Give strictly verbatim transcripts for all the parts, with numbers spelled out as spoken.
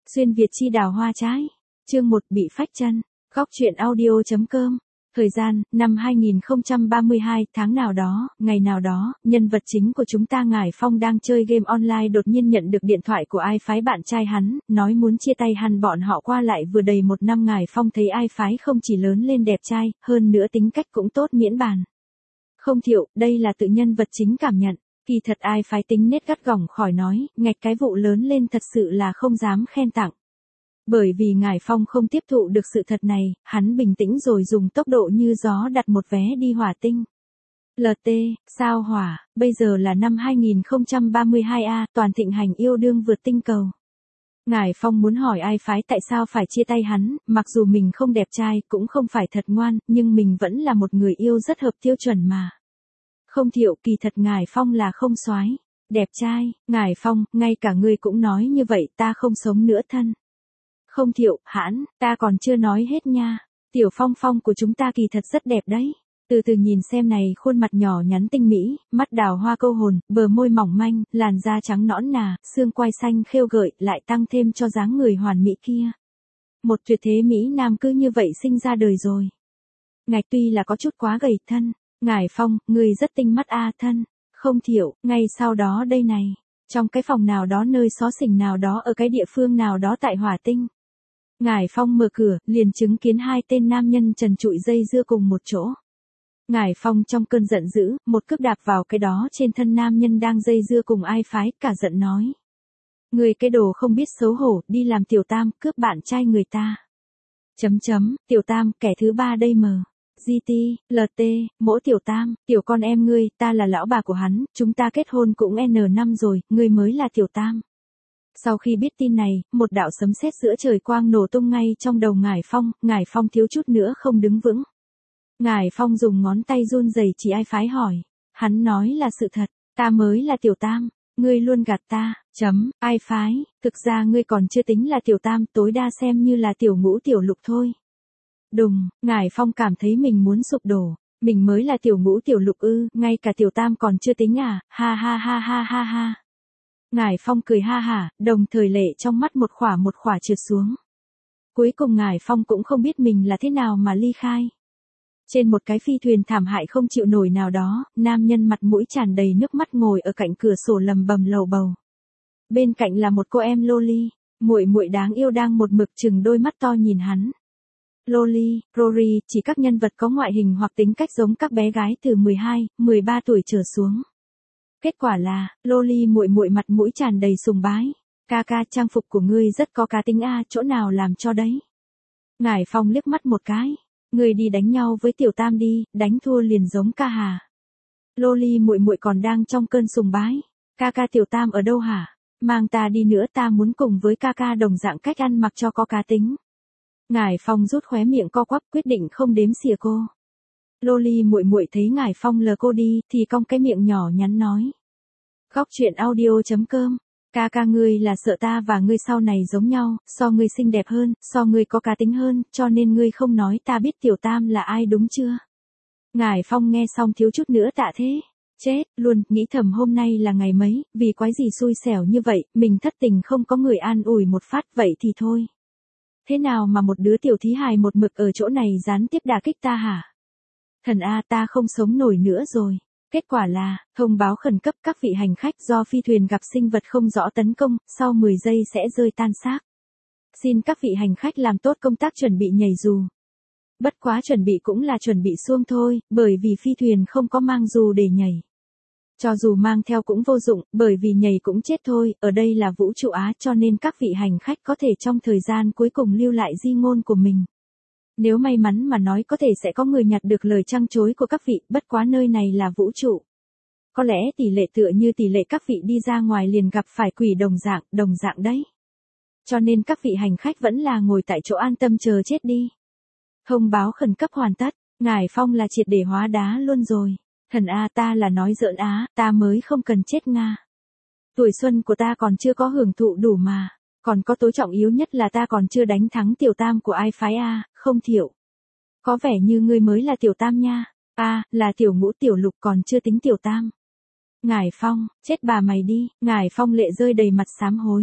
Xuyên Việt chi đào hoa trái. Chương một bị phách chân. Góc truyện audio.com. Thời gian, năm hai nghìn không trăm ba mươi hai, tháng nào đó, ngày nào đó, nhân vật chính của chúng ta Ngải Phong đang chơi game online đột nhiên nhận được điện thoại của ai phái bạn trai hắn, nói muốn chia tay hắn. Bọn họ qua lại vừa đầy một năm. Ngải Phong thấy ai phái không chỉ lớn lên đẹp trai, hơn nữa tính cách cũng tốt miễn bàn. Không thiệu, đây là tự nhân vật chính cảm nhận. Kỳ thật ai phái tính nết gắt gỏng khỏi nói, ngạch cái vụ lớn lên thật sự là không dám khen tặng. Bởi vì Ngải Phong không tiếp thụ được sự thật này, hắn bình tĩnh rồi dùng tốc độ như gió đặt một vé đi hỏa tinh. lờ tê, sao hỏa, bây giờ là năm hai nghìn không trăm ba mươi hai a, toàn thịnh hành yêu đương vượt tinh cầu. Ngải Phong muốn hỏi ai phái tại sao phải chia tay hắn, mặc dù mình không đẹp trai, cũng không phải thật ngoan, nhưng mình vẫn là một người yêu rất hợp tiêu chuẩn mà. Không thiệu, kỳ thật Ngải Phong là không soái, đẹp trai. Ngải Phong, ngay cả ngươi cũng nói như vậy, ta không sống nữa thân. Không thiệu, hãn, ta còn chưa nói hết nha. Tiểu Phong Phong của chúng ta kỳ thật rất đẹp đấy. Từ từ nhìn xem này, khuôn mặt nhỏ nhắn tinh mỹ, mắt đào hoa câu hồn, bờ môi mỏng manh, làn da trắng nõn nà, xương quai xanh khêu gợi, lại tăng thêm cho dáng người hoàn mỹ kia. Một tuyệt thế mỹ nam cứ như vậy sinh ra đời rồi. Ngạch tuy là có chút quá gầy thân. Ngải Phong, người rất tinh mắt a thân. Không thiệu, ngay sau đó đây này. Trong cái phòng nào đó nơi xó xỉnh nào đó ở cái địa phương nào đó tại hỏa tinh. Ngải Phong mở cửa, liền chứng kiến hai tên nam nhân trần trụi dây dưa cùng một chỗ. Ngải Phong trong cơn giận dữ, một cước đạp vào cái đó trên thân nam nhân đang dây dưa cùng ai phái, cả giận nói. Người cái đồ không biết xấu hổ, đi làm tiểu tam, cướp bạn trai người ta. Chấm chấm, tiểu tam, kẻ thứ ba đây mờ. giê tê, lờ tê, mỗ tiểu tam, tiểu con em ngươi, ta là lão bà của hắn, chúng ta kết hôn cũng N năm rồi, ngươi mới là tiểu tam. Sau khi biết tin này, một đạo sấm sét giữa trời quang nổ tung ngay trong đầu Ngải Phong, Ngải Phong thiếu chút nữa không đứng vững. Ngải Phong dùng ngón tay run rẩy chỉ ai phái hỏi. Hắn nói là sự thật, ta mới là tiểu tam, ngươi luôn gạt ta, chấm, ai phái, thực ra ngươi còn chưa tính là tiểu tam, tối đa xem như là tiểu ngũ tiểu lục thôi. Đùng, Ngải Phong cảm thấy mình muốn sụp đổ, mình mới là tiểu ngũ tiểu lục ư, ngay cả tiểu tam còn chưa tính à, ha ha ha ha ha ha. Ngải Phong cười ha hả, đồng thời lệ trong mắt một khỏa một khỏa trượt xuống. Cuối cùng Ngải Phong cũng không biết mình là thế nào mà ly khai. Trên một cái phi thuyền thảm hại không chịu nổi nào đó, nam nhân mặt mũi tràn đầy nước mắt ngồi ở cạnh cửa sổ lầm bầm lầu bầu. Bên cạnh là một cô em loli, muội muội đáng yêu đang một mực chừng đôi mắt to nhìn hắn. Loli, Rory, chỉ các nhân vật có ngoại hình hoặc tính cách giống các bé gái từ mười hai, mười ba tuổi trở xuống. Kết quả là, Loli muội muội mặt mũi tràn đầy sùng bái. Ca ca, trang phục của ngươi rất có cá tính a, chỗ nào làm cho đấy. Ngải Phong liếc mắt một cái. Ngươi đi đánh nhau với tiểu tam đi, đánh thua liền giống ca hà. Loli muội muội còn đang trong cơn sùng bái. Ca ca, tiểu tam ở đâu hả? Mang ta đi nữa, ta muốn cùng với ca ca đồng dạng cách ăn mặc cho có cá tính. Ngải Phong rút khóe miệng co quắp, quyết định không đếm xỉa cô. Loli muội muội thấy Ngải Phong lờ cô đi, thì cong cái miệng nhỏ nhắn nói. Góc truyện audio.com. Ca ca, ngươi là sợ ta và ngươi sau này giống nhau, so ngươi xinh đẹp hơn, so ngươi có cá tính hơn, cho nên ngươi không nói ta biết tiểu tam là ai đúng chưa? Ngải Phong nghe xong thiếu chút nữa tạ thế. Chết, luôn, nghĩ thầm hôm nay là ngày mấy, vì quái gì xui xẻo như vậy, mình thất tình không có người an ủi một phát, vậy thì thôi. Thế nào mà một đứa tiểu thí hài một mực ở chỗ này gián tiếp đả kích ta hả? Thần a, ta không sống nổi nữa rồi. Kết quả là, thông báo khẩn cấp các vị hành khách do phi thuyền gặp sinh vật không rõ tấn công, sau mười giây sẽ rơi tan xác. Xin các vị hành khách làm tốt công tác chuẩn bị nhảy dù. Bất quá chuẩn bị cũng là chuẩn bị xuông thôi, bởi vì phi thuyền không có mang dù để nhảy. Cho dù mang theo cũng vô dụng, bởi vì nhảy cũng chết thôi, ở đây là vũ trụ Á cho nên các vị hành khách có thể trong thời gian cuối cùng lưu lại di ngôn của mình. Nếu may mắn mà nói có thể sẽ có người nhặt được lời trăng trối của các vị, bất quá nơi này là vũ trụ. Có lẽ tỷ lệ tựa như tỷ lệ các vị đi ra ngoài liền gặp phải quỷ đồng dạng, đồng dạng đấy. Cho nên các vị hành khách vẫn là ngồi tại chỗ an tâm chờ chết đi. Thông báo khẩn cấp hoàn tất, Ngải Phong là triệt để hóa đá luôn rồi. Thần a, ta là nói giỡn á, ta mới không cần chết nga. Tuổi xuân của ta còn chưa có hưởng thụ đủ mà. Còn có tối trọng yếu nhất là ta còn chưa đánh thắng tiểu tam của ai phái a, không thiệu. Có vẻ như ngươi mới là tiểu tam nha. A, là tiểu ngũ tiểu lục còn chưa tính tiểu tam. Ngải Phong, chết bà mày đi. Ngải Phong lệ rơi đầy mặt sám hối.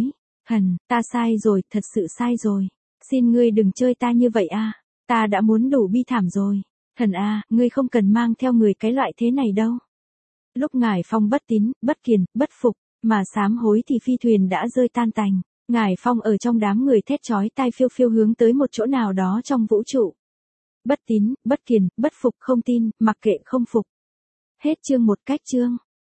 Thần, ta sai rồi, thật sự sai rồi. Xin ngươi đừng chơi ta như vậy a. Ta đã muốn đủ bi thảm rồi. Thần a, ngươi không cần mang theo người cái loại thế này đâu. Lúc Ngải Phong bất tín, bất kiền, bất phục, mà sám hối thì phi thuyền đã rơi tan tành. Ngải Phong ở trong đám người thét chói tai phiêu phiêu hướng tới một chỗ nào đó trong vũ trụ. Bất tín, bất kiền, bất phục không tin, mặc kệ không phục. Hết chương một cách chương.